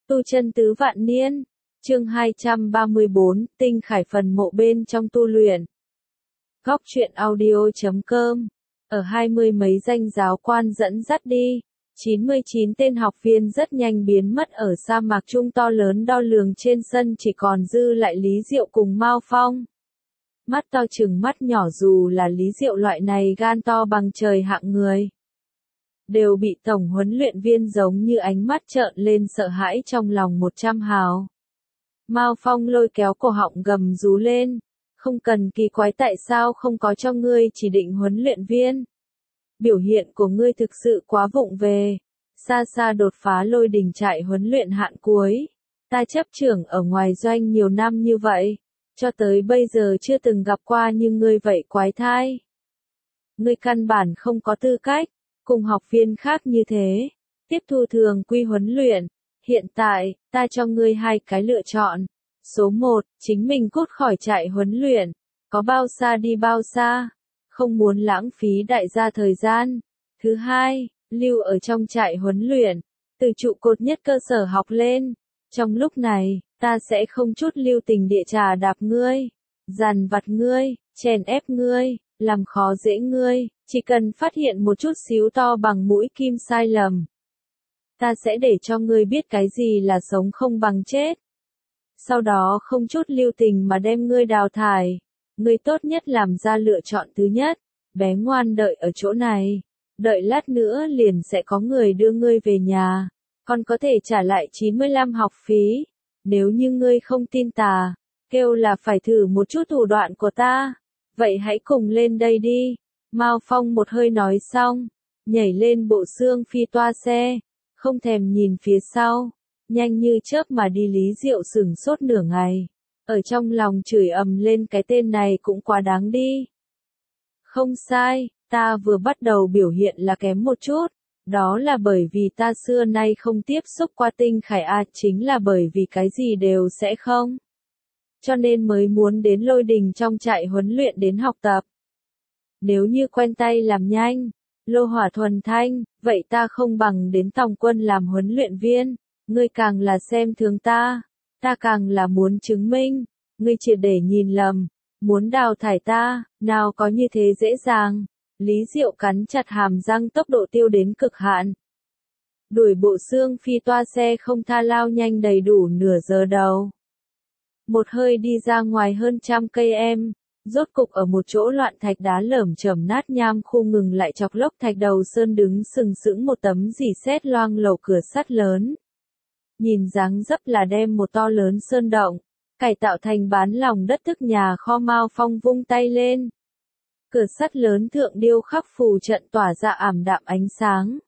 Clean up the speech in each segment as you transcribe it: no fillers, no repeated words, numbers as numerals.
Tu chân tứ vạn niên, chương 234, tinh khải phần mộ bên trong tu luyện. Góc truyện audio.com, ở 20 mấy danh giáo quan dẫn dắt đi, 99 tên học viên rất nhanh biến mất ở sa mạc trung to lớn đo lường trên sân, chỉ còn dư lại Lý Diệu cùng Mao Phong. Mắt to chừng mắt nhỏ, dù là Lý Diệu loại này gan to bằng trời hạng người, đều bị tổng huấn luyện viên giống như ánh mắt trợn lên sợ hãi trong lòng 100 hào. Mao Phong lôi kéo cổ họng gầm rú lên, không cần kỳ quái, tại sao không có cho ngươi chỉ định huấn luyện viên? Biểu hiện của ngươi thực sự quá vụng về, xa xa đột phá lôi đình trại huấn luyện hạn cuối. Ta chấp trưởng ở ngoài doanh nhiều năm như vậy, cho tới bây giờ chưa từng gặp qua như ngươi vậy quái thai. Ngươi căn bản không có tư cách cùng học viên khác như thế tiếp thu thường quy huấn luyện. Hiện tại, ta cho ngươi hai cái lựa chọn. Số 1, chính mình cút khỏi trại huấn luyện, có bao xa đi bao xa, không muốn lãng phí đại gia thời gian. Thứ hai, lưu ở trong trại huấn luyện, từ trụ cột nhất cơ sở học lên. Trong lúc này, ta sẽ không chút lưu tình địa trà đạp ngươi, dằn vặt ngươi, chèn ép ngươi, làm khó dễ ngươi, chỉ cần phát hiện một chút xíu to bằng mũi kim sai lầm, ta sẽ để cho ngươi biết cái gì là sống không bằng chết. Sau đó không chút lưu tình mà đem ngươi đào thải. Ngươi tốt nhất làm ra lựa chọn thứ nhất, bé ngoan đợi ở chỗ này, đợi lát nữa liền sẽ có người đưa ngươi về nhà, còn có thể trả lại 95 học phí. Nếu như ngươi không tin ta, kêu là phải thử một chút thủ đoạn của ta, vậy hãy cùng lên đây đi. Mao Phong một hơi nói xong, nhảy lên bộ xương phi toa xe, không thèm nhìn phía sau, nhanh như chớp mà đi. Lý Diệu sửng sốt nửa ngày, ở trong lòng chửi ầm lên, cái tên này cũng quá đáng đi. Không sai, ta vừa bắt đầu biểu hiện là kém một chút, đó là bởi vì ta xưa nay không tiếp xúc qua tinh khải chính là bởi vì cái gì đều sẽ không, cho nên mới muốn đến lôi đình trong trại huấn luyện đến học tập. Nếu như quen tay làm nhanh, lô hỏa thuần thanh, vậy ta không bằng đến tòng quân làm huấn luyện viên. Ngươi càng là xem thường ta, ta càng là muốn chứng minh, ngươi triệt để nhìn lầm, muốn đào thải ta, nào có như thế dễ dàng. Lý Diệu cắn chặt hàm răng, tốc độ tiêu đến cực hạn. Đuổi bộ xương phi toa xe không tha lao nhanh đầy đủ nửa giờ đầu. Một hơi đi ra ngoài hơn 100 cây em, rốt cục ở một chỗ loạn thạch đá lởm chởm nát nham khu ngừng lại, chọc lốc thạch đầu sơn đứng sừng sững một tấm rỉ sét loang lổ cửa sắt lớn. Nhìn dáng dấp là đem một to lớn sơn động cải tạo thành bán lòng đất thức nhà kho. Mao Phong vung tay lên, cửa sắt lớn thượng điêu khắc phù trận tỏa ra ảm đạm ánh sáng.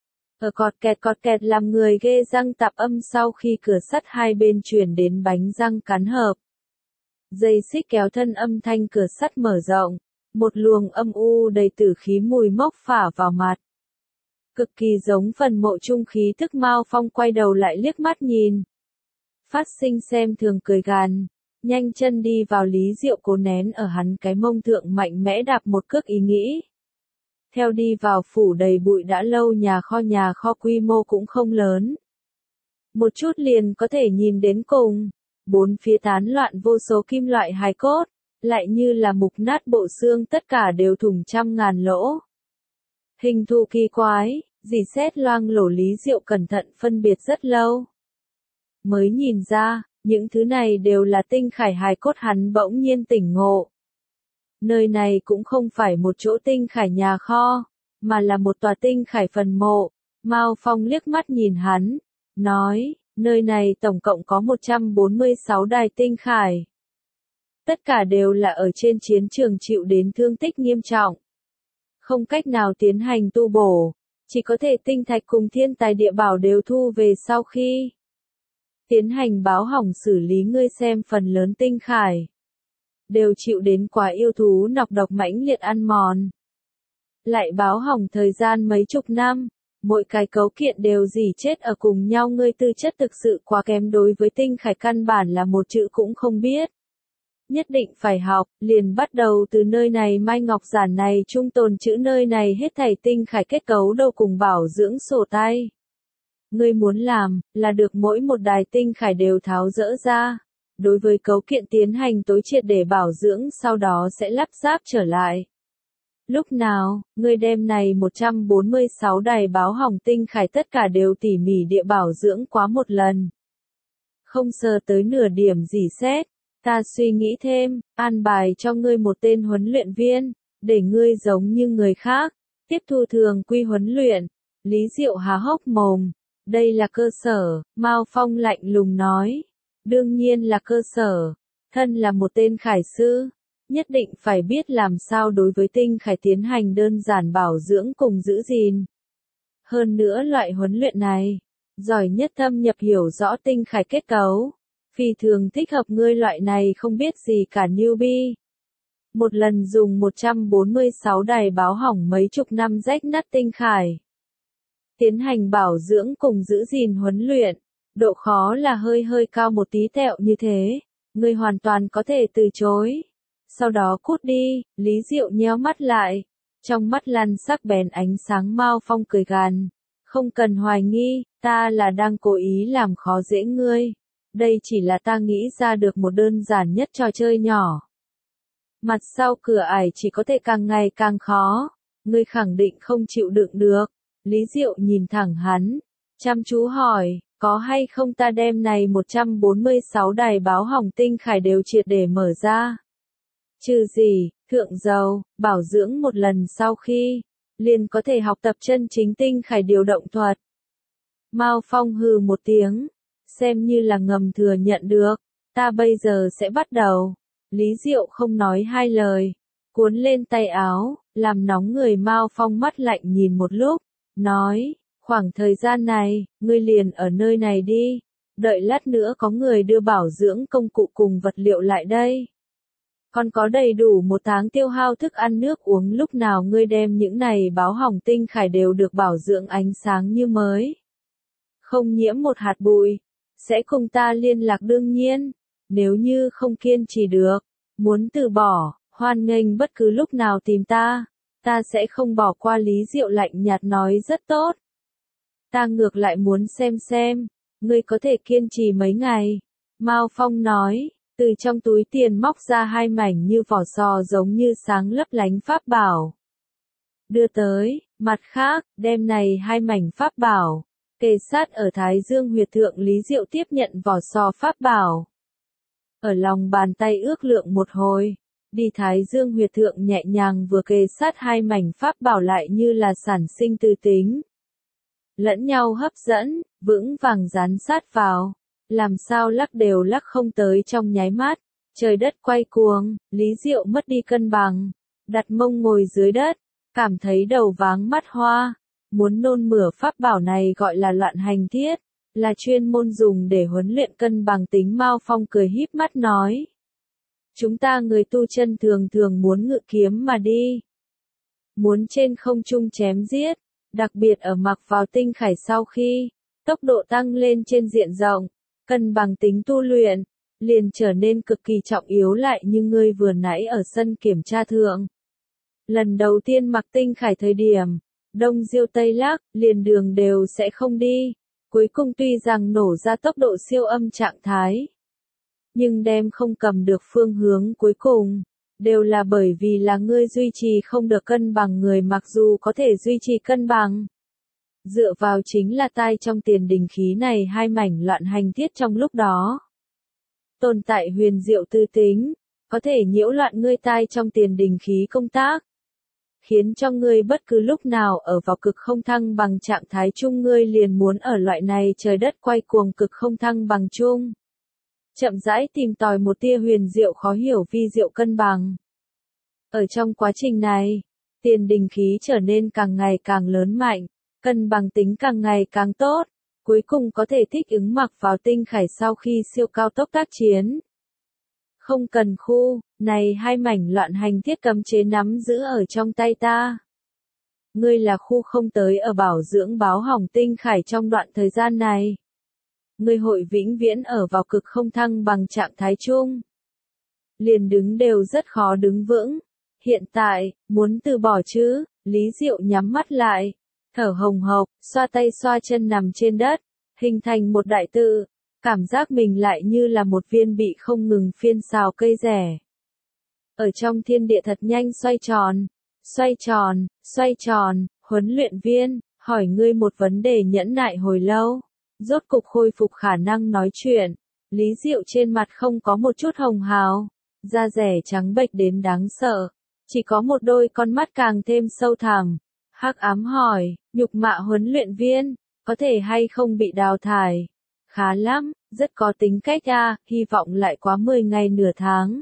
Ở cọt kẹt làm người ghê răng tạp âm. Sau khi cửa sắt hai bên truyền đến bánh răng cắn hợp, dây xích kéo thân âm thanh cửa sắt mở rộng, một luồng âm u đầy tử khí mùi mốc phả vào mặt, cực kỳ giống phần mộ trung khí thức. Mao Phong quay đầu lại liếc mắt nhìn, phát sinh xem thường cười gằn, nhanh chân đi vào. Lý Diệu cố nén ở hắn cái mông thượng mạnh mẽ đạp một cước ý nghĩ. Theo đi vào phủ đầy bụi đã lâu nhà kho quy mô cũng không lớn, một chút liền có thể nhìn đến cùng. Bốn phía tán loạn vô số kim loại hài cốt, lại như là mục nát bộ xương, tất cả đều thủng trăm ngàn lỗ. Hình thù kỳ quái, rỉ sét loang lổ. Lý Diệu cẩn thận phân biệt rất lâu, mới nhìn ra, những thứ này đều là tinh khải hài cốt. Hắn bỗng nhiên tỉnh ngộ. Nơi này cũng không phải một chỗ tinh khải nhà kho, mà là một tòa tinh khải phần mộ. Mao Phong liếc mắt nhìn hắn, nói, nơi này tổng cộng có 146 đài tinh khải. Tất cả đều là ở trên chiến trường chịu đến thương tích nghiêm trọng, không cách nào tiến hành tu bổ, chỉ có thể tinh thạch cùng thiên tài địa bảo đều thu về sau khi tiến hành báo hỏng xử lý. Ngươi xem, phần lớn tinh khải đều chịu đến quả yêu thú nọc độc mãnh liệt ăn mòn, lại báo hỏng thời gian mấy chục năm, mỗi cái cấu kiện đều rỉ chết ở cùng nhau. Ngươi tư chất thực sự quá kém, đối với tinh khải căn bản là một chữ cũng không biết. Nhất định phải học, liền bắt đầu từ nơi này. Mai ngọc giản này trung tồn chữ, nơi này hết thảy tinh khải kết cấu đâu cùng bảo dưỡng sổ tay. Ngươi muốn làm, là được mỗi một đài tinh khải đều tháo dỡ ra. Đối với cấu kiện tiến hành tối triệt để bảo dưỡng sau đó sẽ lắp ráp trở lại. Lúc nào, ngươi đem này 146 đài báo hỏng tinh khải tất cả đều tỉ mỉ địa bảo dưỡng quá một lần. Không sờ tới nửa điểm gì xét. Ta suy nghĩ thêm, an bài cho ngươi một tên huấn luyện viên, để ngươi giống như người khác, tiếp thu thường quy huấn luyện. Lý Diệu há hốc mồm. Đây là cơ sở, Mao Phong lạnh lùng nói. Đương nhiên là cơ sở. Thân là một tên khải sư, nhất định phải biết làm sao đối với tinh khải tiến hành đơn giản bảo dưỡng cùng giữ gìn. Hơn nữa loại huấn luyện này, giỏi nhất thâm nhập hiểu rõ tinh khải kết cấu. Phi thường thích hợp ngươi loại này không biết gì cả newbie. Một lần dùng 146 đài báo hỏng mấy chục năm rách nát tinh khải. Tiến hành bảo dưỡng cùng giữ gìn huấn luyện, độ khó là hơi cao một tí tẹo như thế, ngươi hoàn toàn có thể từ chối. Sau đó cút đi, Lý Diệu nheo mắt lại, trong mắt lăn sắc bén ánh sáng. Mao Phong cười gằn, không cần hoài nghi, ta là đang cố ý làm khó dễ ngươi. Đây chỉ là ta nghĩ ra được một đơn giản nhất trò chơi nhỏ. Mặt sau cửa ải chỉ có thể càng ngày càng khó, ngươi khẳng định không chịu đựng được. Lý Diệu nhìn thẳng hắn, chăm chú hỏi, có hay không ta đem này 146 đài báo hỏng tinh khải đều triệt để mở ra. Trừ gì, thượng dầu, bảo dưỡng một lần sau khi, liền có thể học tập chân chính tinh khải điều động thuật. Mao Phong hừ một tiếng, xem như là ngầm thừa nhận được, ta bây giờ sẽ bắt đầu. Lý Diệu không nói hai lời, cuốn lên tay áo, làm nóng người. Mao Phong mắt lạnh nhìn một lúc, nói, khoảng thời gian này, ngươi liền ở nơi này đi, đợi lát nữa có người đưa bảo dưỡng công cụ cùng vật liệu lại đây. Còn có đầy đủ một tháng tiêu hao thức ăn nước uống, lúc nào ngươi đem những này báo hỏng tinh khải đều được bảo dưỡng ánh sáng như mới. Không nhiễm một hạt bụi, sẽ cùng ta liên lạc. Đương nhiên, nếu như không kiên trì được, muốn từ bỏ, hoan nghênh bất cứ lúc nào tìm ta sẽ không bỏ qua. Lý Diệu lạnh nhạt nói. Rất tốt. Ta ngược lại muốn xem, ngươi có thể kiên trì mấy ngày. Mao Phong nói, từ trong túi tiền móc ra hai mảnh như vỏ sò giống như sáng lấp lánh pháp bảo. Đưa tới, mặt khác, đem này hai mảnh pháp bảo, kề sát ở thái dương huyệt thượng. Lý Diệu tiếp nhận vỏ sò pháp bảo. Ở lòng bàn tay ước lượng một hồi, đi thái dương huyệt thượng nhẹ nhàng vừa kề sát hai mảnh pháp bảo lại như là sản sinh từ tính. Lẫn nhau hấp dẫn, vững vàng dán sát vào, làm sao lắc đều lắc không tới. Trong nháy mắt, trời đất quay cuồng, Lý Diệu mất đi cân bằng, đặt mông ngồi dưới đất, cảm thấy đầu váng mắt hoa, muốn nôn mửa. Pháp bảo này gọi là loạn hành thiết, là chuyên môn dùng để huấn luyện cân bằng tính. Mao Phong cười híp mắt nói, chúng ta người tu chân thường muốn ngự kiếm mà đi, muốn trên không trung chém giết, đặc biệt ở mặc vào tinh khải sau khi, tốc độ tăng lên trên diện rộng, cân bằng tính tu luyện, liền trở nên cực kỳ trọng yếu. Lại như ngươi vừa nãy ở sân kiểm tra thượng. Lần đầu tiên mặc tinh khải thời điểm, Đông Diêu Tây Lắc, liền đường đều sẽ không đi. Cuối cùng tuy rằng nổ ra tốc độ siêu âm trạng thái, nhưng đem không cầm được phương hướng cuối cùng, đều là bởi vì là ngươi duy trì không được cân bằng. Người mặc dù có thể duy trì cân bằng, dựa vào chính là tai trong tiền đình khí này hai mảnh loạn hành thiết trong lúc đó. Tồn tại huyền diệu tư tính, có thể nhiễu loạn ngươi tai trong tiền đình khí công tác, khiến cho ngươi bất cứ lúc nào ở vào cực không thăng bằng trạng thái chung. Ngươi liền muốn ở loại này trời đất quay cuồng cực không thăng bằng chung, chậm rãi tìm tòi một tia huyền diệu khó hiểu vi diệu cân bằng. Ở trong quá trình này, tiền đình khí trở nên càng ngày càng lớn mạnh, cân bằng tính càng ngày càng tốt, cuối cùng có thể thích ứng mặc vào tinh khải sau khi siêu cao tốc tác chiến. Không cần khu, này hai mảnh loạn hành thiết cấm chế nắm giữ ở trong tay ta. Ngươi là khu không tới ở bảo dưỡng báo hỏng tinh khải trong đoạn thời gian này. Ngươi hội vĩnh viễn ở vào cực không thăng bằng trạng thái chung. Liền đứng đều rất khó đứng vững. Hiện tại, muốn từ bỏ chứ? Lý Diệu nhắm mắt lại, thở hồng hộc, xoa tay xoa chân nằm trên đất, hình thành một đại tự, cảm giác mình lại như là một viên bị không ngừng phiên xào cây rẻ. Ở trong thiên địa thật nhanh xoay tròn, xoay tròn, xoay tròn, huấn luyện viên, hỏi ngươi một vấn đề nhẫn nại hồi lâu, rốt cục khôi phục khả năng nói chuyện, Lý Diệu trên mặt không có một chút hồng hào, da rẻ trắng bệch đến đáng sợ, chỉ có một đôi con mắt càng thêm sâu thẳm. Hắc ám hỏi, nhục mạ huấn luyện viên, có thể hay không bị đào thải? Khá lắm, rất có tính cách a, hy vọng lại quá 10 ngày nửa tháng.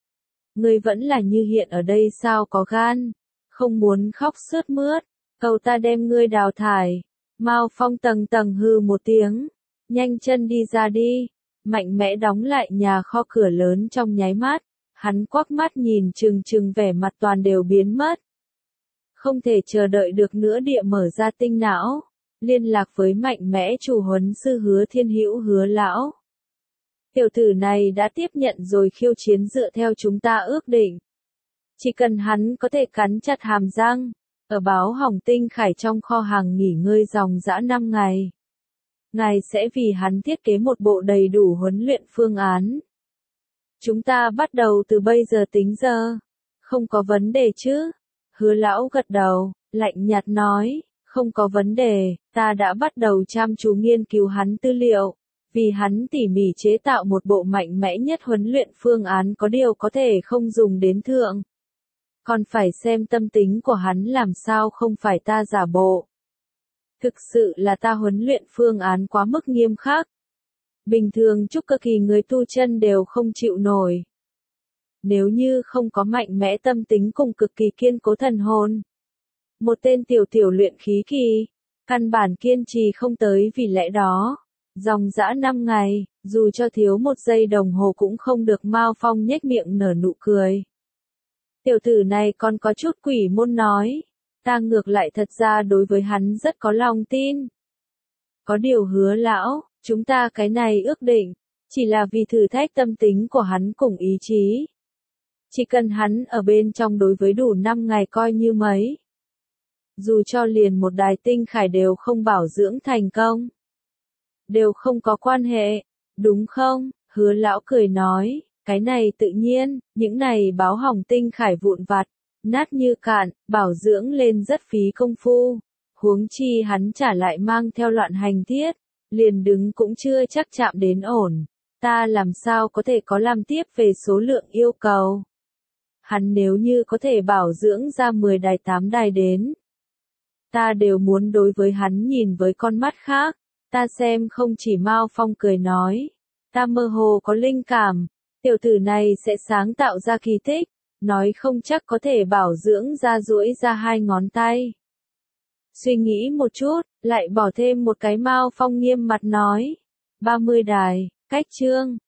Ngươi vẫn là như hiện ở đây sao có gan, không muốn khóc sướt mướt, cầu ta đem ngươi đào thải. Mao Phong tầng tầng hừ một tiếng, nhanh chân đi ra đi, mạnh mẽ đóng lại nhà kho cửa lớn trong nháy mắt, hắn quắc mắt nhìn chừng chừng vẻ mặt toàn đều biến mất. Không thể chờ đợi được nữa địa mở ra tinh não, liên lạc với mạnh mẽ chủ huấn sư Hứa Thiên Hữu Hứa lão. Tiểu tử này đã tiếp nhận rồi khiêu chiến dựa theo chúng ta ước định. Chỉ cần hắn có thể cắn chặt hàm răng, ở báo hỏng tinh khải trong kho hàng nghỉ ngơi dòng dã 5 ngày. Ngài sẽ vì hắn thiết kế một bộ đầy đủ huấn luyện phương án. Chúng ta bắt đầu từ bây giờ tính giờ. Không có vấn đề chứ? Hứa lão gật đầu, lạnh nhạt nói, không có vấn đề, ta đã bắt đầu chăm chú nghiên cứu hắn tư liệu, vì hắn tỉ mỉ chế tạo một bộ mạnh mẽ nhất huấn luyện phương án có điều có thể không dùng đến thượng. Còn phải xem tâm tính của hắn làm sao không phải ta giả bộ. Thực sự là ta huấn luyện phương án quá mức nghiêm khắc. Bình thường trúc cơ kỳ người tu chân đều không chịu nổi. Nếu như không có mạnh mẽ tâm tính cùng cực kỳ kiên cố thần hồn. Một tên tiểu luyện khí kỳ, căn bản kiên trì không tới vì lẽ đó. Dòng dã 5 ngày, dù cho thiếu 1 giây đồng hồ cũng không được Mao Phong nhếch miệng nở nụ cười. Tiểu tử này còn có chút quỷ môn nói, ta ngược lại thật ra đối với hắn rất có lòng tin. Có điều Hứa lão, chúng ta cái này ước định, chỉ là vì thử thách tâm tính của hắn cùng ý chí. Chỉ cần hắn ở bên trong đối với đủ 5 ngày coi như mấy. Dù cho liền một đài tinh khải đều không bảo dưỡng thành công. Đều không có quan hệ, đúng không? Hứa lão cười nói, cái này tự nhiên, những này báo hỏng tinh khải vụn vặt, nát như cạn, bảo dưỡng lên rất phí công phu. Huống chi hắn trả lại mang theo loạn hành thiết, liền đứng cũng chưa chắc chạm đến ổn. Ta làm sao có thể có làm tiếp về số lượng yêu cầu. Hắn nếu như có thể bảo dưỡng ra 10 đài 8 đài đến. Ta đều muốn đối với hắn nhìn với con mắt khác. Ta xem không chỉ Mao Phong cười nói. Ta mơ hồ có linh cảm. Tiểu tử này sẽ sáng tạo ra kỳ tích. Nói không chắc có thể bảo dưỡng ra duỗi ra 2 ngón tay. Suy nghĩ một chút, lại bỏ thêm một cái Mao Phong nghiêm mặt nói. 30 đài, cách chương.